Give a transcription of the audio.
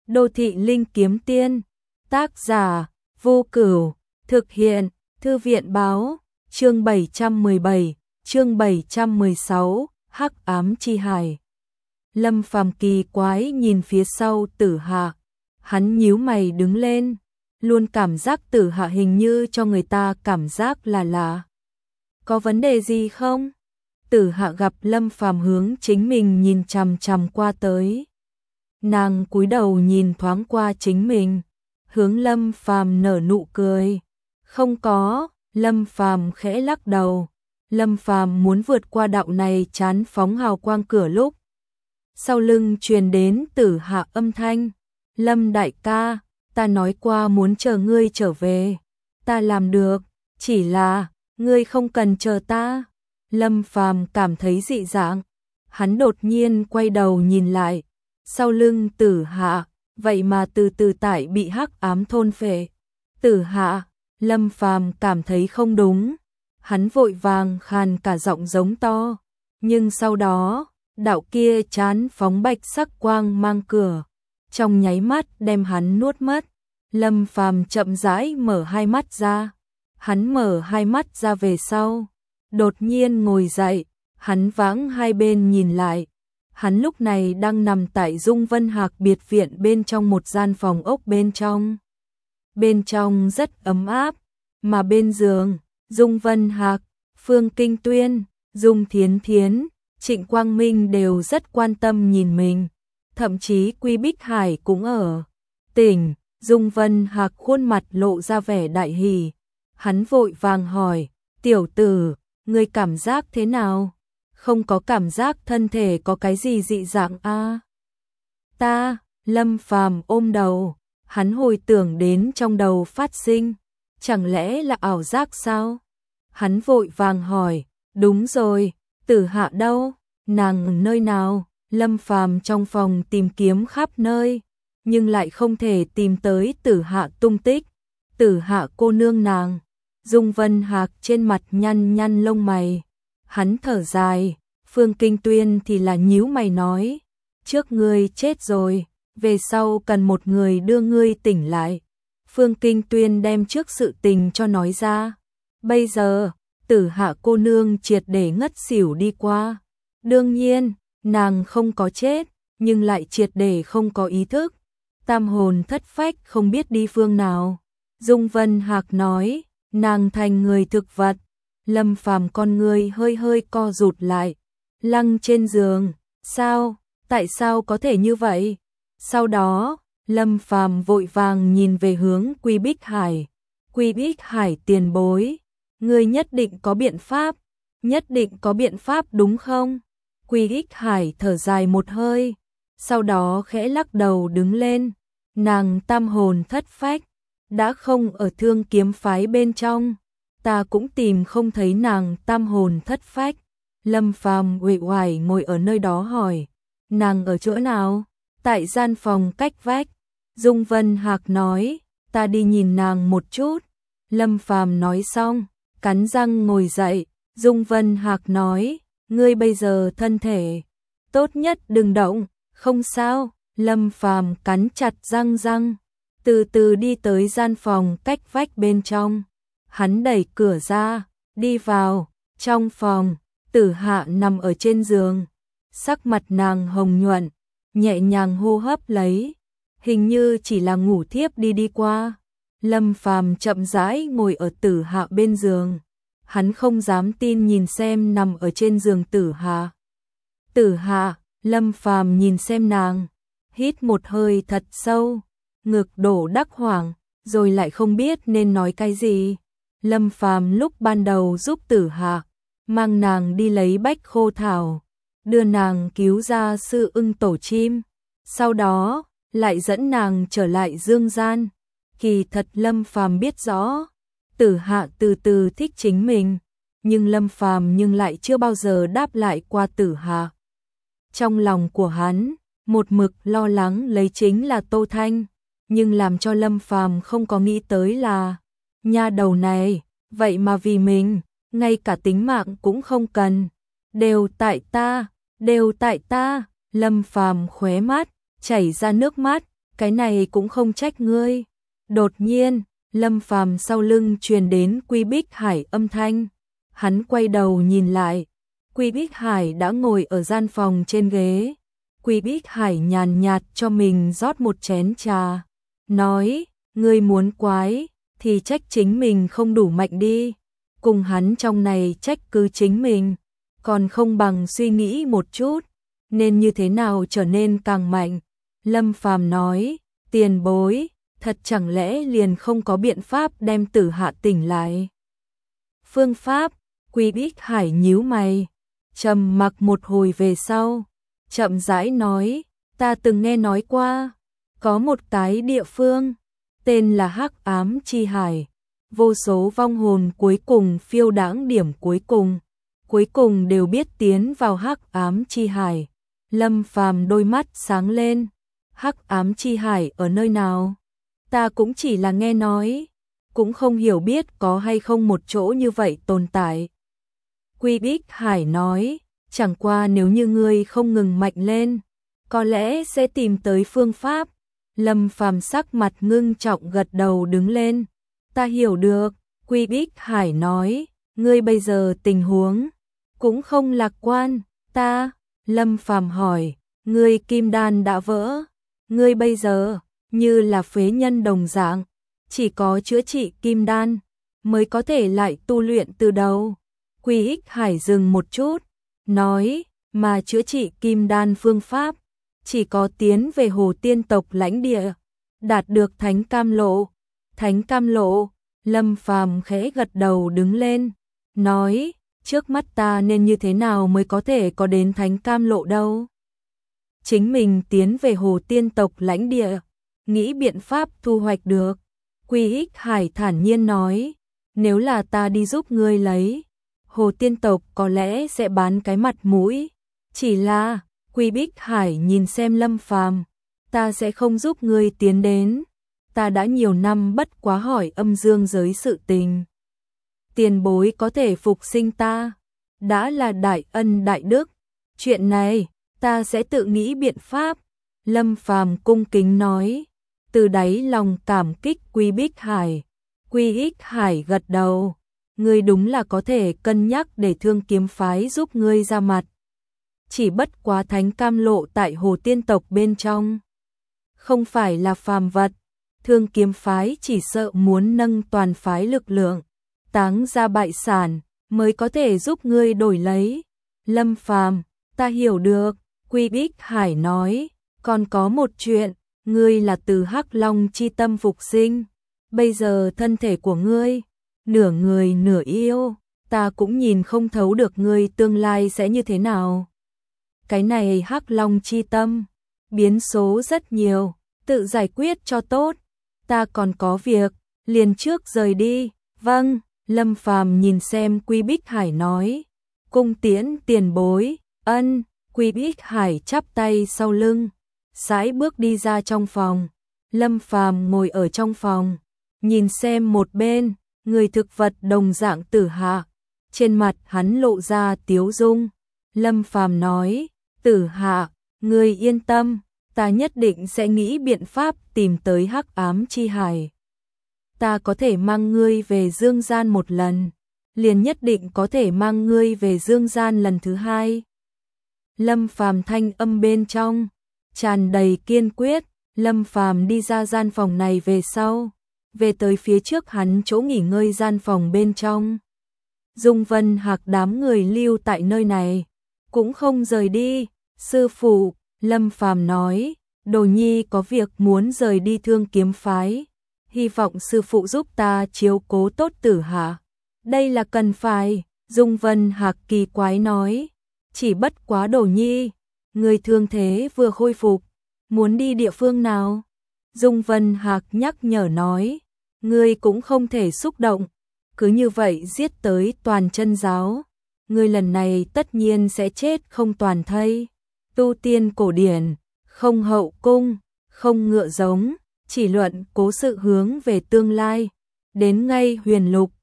Đô thị linh kiếm tiên, tác giả Vô Cửu, thực hiện Thư viện báo, chương 717, chương 716, Hắc ám chi hải. Lâm Phàm kỳ quái nhìn phía sau Tử Hạ, hắn nhíu mày đứng lên, luôn cảm giác Tử Hạ hình như cho người ta cảm giác là lạ. Có vấn đề gì không? Tử Hạ gặp Lâm Phàm hướng chính mình nhìn chằm chằm qua tới. Nàng cúi đầu nhìn thoáng qua chính mình, hướng Lâm Phàm nở nụ cười. Không có, Lâm Phàm khẽ lắc đầu. Lâm Phàm muốn vượt qua đạo này chán phóng hào quang cửa lúc. Sau lưng truyền đến Tử Hạ âm thanh. Lâm đại ca, ta nói qua muốn chờ ngươi trở về. Ta làm được, chỉ là, ngươi không cần chờ ta. Lâm Phàm cảm thấy dị dạng. Hắn đột nhiên quay đầu nhìn lại. Sau lưng Tử Hạ, vậy mà từ từ tại bị hắc ám thôn phệ. Tử Hạ, Lâm Phàm cảm thấy không đúng. Hắn vội vàng khàn cả giọng giống to. Nhưng sau đó, đạo kia chán phóng bạch sắc quang mang cửa. Trong nháy mắt đem hắn nuốt mất. Lâm Phàm chậm rãi mở hai mắt ra. Hắn mở hai mắt ra về sau. Đột nhiên ngồi dậy, hắn vãng hai bên nhìn lại. Hắn lúc này đang nằm tại Dung Vân Hạc biệt viện bên trong một gian phòng ốc bên trong. Bên trong rất ấm áp, mà bên giường, Dung Vân Hạc, Phương Kinh Tuyên, Dung Thiến Thiến, Trịnh Quang Minh đều rất quan tâm nhìn mình. Thậm chí Quy Bích Hải cũng ở. Tỉnh, Dung Vân Hạc khuôn mặt lộ ra vẻ đại hỉ. Hắn vội vàng hỏi, tiểu tử, ngươi cảm giác thế nào? Không có cảm giác thân thể có cái gì dị dạng a? Ta, Lâm Phàm ôm đầu, hắn hồi tưởng đến trong đầu phát sinh, chẳng lẽ là ảo giác sao? Hắn vội vàng hỏi, đúng rồi, Tử Hạ đâu? Nàng nơi nào? Lâm Phàm trong phòng tìm kiếm khắp nơi, nhưng lại không thể tìm tới Tử Hạ tung tích. Tử Hạ cô nương nàng. Dung Vân Hạc trên mặt nhăn nhăn lông mày. Hắn thở dài, Phương Kinh Tuyên thì là nhíu mày nói, trước ngươi chết rồi, về sau cần một người đưa ngươi tỉnh lại. Phương Kinh Tuyên đem trước sự tình cho nói ra. Bây giờ, Tử Hạ cô nương triệt để ngất xỉu đi qua. Đương nhiên, nàng không có chết, nhưng lại triệt để không có ý thức. Tam hồn thất phách không biết đi phương nào. Dung Vân Hạc nói, nàng thành người thực vật. Lâm Phàm con người hơi hơi co rụt lại, lăng trên giường, sao, tại sao có thể như vậy? Sau đó, Lâm Phàm vội vàng nhìn về hướng Quy Bích Hải. Quy Bích Hải tiền bối, ngươi nhất định có biện pháp, nhất định có biện pháp đúng không? Quy Bích Hải thở dài một hơi, sau đó khẽ lắc đầu đứng lên, nàng tam hồn thất phách, đã không ở Thương Kiếm phái bên trong. Ta cũng tìm không thấy nàng tam hồn thất phách. Lâm Phàm uể oải ngồi ở nơi đó hỏi, nàng ở chỗ nào? Tại gian phòng cách vách. Dung Vân Hạc nói, ta đi nhìn nàng một chút. Lâm Phàm nói xong, cắn răng ngồi dậy. Dung Vân Hạc nói, ngươi bây giờ thân thể tốt nhất đừng động, không sao. Lâm Phàm cắn chặt răng, từ từ đi tới gian phòng cách vách bên trong. Hắn đẩy cửa ra, đi vào, trong phòng, Tử Hạ nằm ở trên giường, sắc mặt nàng hồng nhuận, nhẹ nhàng hô hấp lấy, hình như chỉ là ngủ thiếp đi qua. Lâm Phàm chậm rãi ngồi ở Tử Hạ bên giường, hắn không dám tin nhìn xem nằm ở trên giường Tử Hạ. Tử Hạ, Lâm Phàm nhìn xem nàng, hít một hơi thật sâu, ngực đổ đắc hoảng, rồi lại không biết nên nói cái gì. Lâm Phàm lúc ban đầu giúp Tử Hạ, mang nàng đi lấy bách khô thảo, đưa nàng cứu ra sư ưng tổ chim, sau đó lại dẫn nàng trở lại dương gian. Kỳ thật Lâm Phàm biết rõ, Tử Hạ từ từ thích chính mình, nhưng Lâm Phàm lại chưa bao giờ đáp lại qua Tử Hạ. Trong lòng của hắn, một mực lo lắng lấy chính là Tô Thanh, nhưng làm cho Lâm Phàm không có nghĩ tới là nha đầu này, vậy mà vì mình, ngay cả tính mạng cũng không cần. Đều tại ta, Lâm Phàm khóe mắt chảy ra nước mắt, cái này cũng không trách ngươi. Đột nhiên, Lâm Phàm sau lưng truyền đến Quy Bích Hải âm thanh. Hắn quay đầu nhìn lại, Quy Bích Hải đã ngồi ở gian phòng trên ghế. Quy Bích Hải nhàn nhạt cho mình rót một chén trà, nói, ngươi muốn quái, thì trách chính mình không đủ mạnh đi. Cùng hắn trong này trách cứ chính mình, còn không bằng suy nghĩ một chút, nên như thế nào trở nên càng mạnh. Lâm Phàm nói, tiền bối, thật chẳng lẽ liền không có biện pháp đem Tử Hạ tỉnh lại? Phương pháp, Quy Bích Hải nhíu mày, trầm mặc một hồi về sau, chậm rãi nói, ta từng nghe nói qua, có một cái địa phương, tên là Hắc Ám Chi Hải, vô số vong hồn cuối cùng phiêu đãng điểm cuối cùng đều biết tiến vào Hắc Ám Chi Hải. Lâm Phàm đôi mắt sáng lên, Hắc Ám Chi Hải ở nơi nào? Ta cũng chỉ là nghe nói, cũng không hiểu biết có hay không một chỗ như vậy tồn tại. Quy Bích Hải nói, chẳng qua nếu như ngươi không ngừng mạnh lên, có lẽ sẽ tìm tới phương pháp. Lâm Phàm sắc mặt ngưng trọng gật đầu đứng lên. Ta hiểu được, Quy Bích Hải nói, ngươi bây giờ tình huống cũng không lạc quan. Lâm Phàm hỏi, ngươi kim đan đã vỡ, ngươi bây giờ như là phế nhân đồng dạng, chỉ có chữa trị kim đan mới có thể lại tu luyện từ đầu. Quy Bích Hải dừng một chút, nói, mà chữa trị kim đan phương pháp chỉ có tiến về Hồ Tiên tộc lãnh địa, đạt được Thánh Cam Lộ. Thánh Cam Lộ? Lâm Phàm khẽ gật đầu đứng lên, nói, trước mắt ta nên như thế nào mới có thể có đến Thánh Cam Lộ đâu? Chính mình tiến về Hồ Tiên tộc lãnh địa, nghĩ biện pháp thu hoạch được. Quy Bích Hải thản nhiên nói, nếu là ta đi giúp ngươi lấy, Hồ Tiên tộc có lẽ sẽ bán cái mặt mũi. Chỉ là, Quy Bích Hải nhìn xem Lâm Phàm, ta sẽ không giúp ngươi tiến đến. Ta đã nhiều năm bất quá hỏi âm dương giới sự tình. Tiền bối có thể phục sinh ta, đã là đại ân đại đức. Chuyện này, ta sẽ tự nghĩ biện pháp. Lâm Phàm cung kính nói, từ đáy lòng cảm kích Quy Bích Hải. Quy Bích Hải gật đầu, ngươi đúng là có thể cân nhắc để Thương Kiếm phái giúp ngươi ra mặt. Chỉ bất quá Thánh Cam Lộ tại Hồ Tiên tộc bên trong, không phải là phàm vật. Thương Kiếm phái chỉ sợ muốn nâng toàn phái lực lượng, táng ra bại sản, mới có thể giúp ngươi đổi lấy. Lâm Phàm, ta hiểu được. Quy Bích Hải nói, còn có một chuyện, ngươi là từ Hắc Long chi tâm phục sinh, bây giờ thân thể của ngươi, nửa người nửa yêu, ta cũng nhìn không thấu được ngươi tương lai sẽ như thế nào. Cái này Hắc Long chi tâm, biến số rất nhiều, tự giải quyết cho tốt, ta còn có việc, liền trước rời đi. Vâng. Lâm Phàm nhìn xem Quy Bích Hải nói, cung tiễn tiền bối. Ân. Quy Bích Hải chắp tay sau lưng, sải bước đi ra trong phòng. Lâm Phàm ngồi ở trong phòng, nhìn xem một bên, người thực vật đồng dạng Tử Hạ, trên mặt hắn lộ ra tiếu dung. Lâm Phàm nói, Tử Hạ, ngươi yên tâm, ta nhất định sẽ nghĩ biện pháp tìm tới Hắc Ám Chi Hải. Ta có thể mang ngươi về dương gian một lần, liền nhất định có thể mang ngươi về dương gian lần thứ hai. Lâm Phàm thanh âm bên trong tràn đầy kiên quyết. Lâm Phàm đi ra gian phòng này về sau, về tới phía trước hắn chỗ nghỉ ngơi gian phòng bên trong. Dung Vân Hạc đám người lưu tại nơi này, cũng không rời đi. Sư phụ, Lâm Phàm nói, Đồ Nhi có việc muốn rời đi Thương Kiếm phái, hy vọng sư phụ giúp ta chiếu cố tốt Tử Hạ. Đây là cần phải. Dung Vân Hạc kỳ quái nói, chỉ bất quá Đồ Nhi, người thương thế vừa khôi phục, muốn đi địa phương nào? Dung Vân Hạc nhắc nhở nói, ngươi cũng không thể xúc động, cứ như vậy giết tới toàn chân giáo, ngươi lần này tất nhiên sẽ chết không toàn thây. Tu tiên cổ điển, không hậu cung, không ngựa giống, chỉ luận cố sự hướng về tương lai, đến ngay huyền lục,